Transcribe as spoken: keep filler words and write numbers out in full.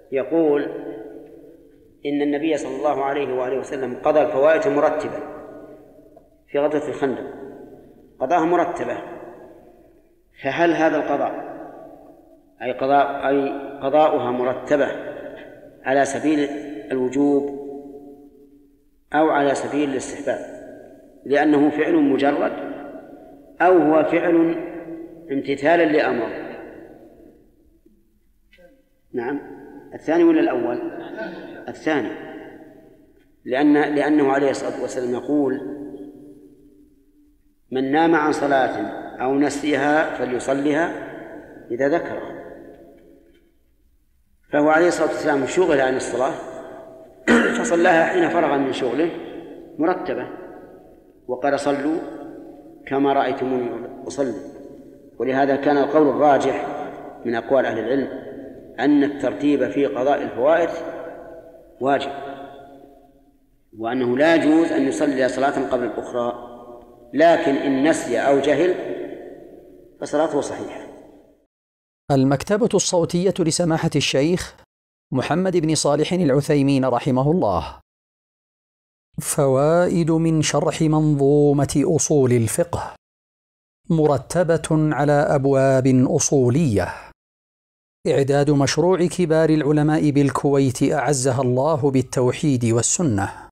يقول إن النبي صلى الله عليه وآله وسلم قضى الفوائد مرتبة في غزوة الخندق، قضاها مرتبة، فهل هذا القضاء أي قضاء أي قضاؤها مرتبة على سبيل الوجوب أو على سبيل الاستحباب، لأنه فعل مجرد، أو هو فعل امتثالا لأمر؟ نعم، الثاني ولا الأول؟ الثاني، لأن لأنه عليه الصلاة والسلام يقول: من نام عن صلاة أو نسيها فليصلها إذا ذكرها. فهو عليه الصلاة والسلام شغل عن الصلاة فصلاها حين فرغ من شغله مرتبة، وقال: صلوا كما رأيتموني أصلي. ولهذا كان القول الراجح من أقوال أهل العلم أن الترتيب في قضاء الفوائد واجب، وأنه لا يجوز أن يصلي صلاة قبل الأخرى، لكن إن نسي أو جهل فصلاته صحيحة. المكتبة الصوتية لسماحة الشيخ محمد بن صالح العثيمين رحمه الله. فوائد من شرح منظومة أصول الفقه، مرتبة على أبواب أصولية. إعداد مشروع كبار العلماء بالكويت أعزها الله بالتوحيد والسنة.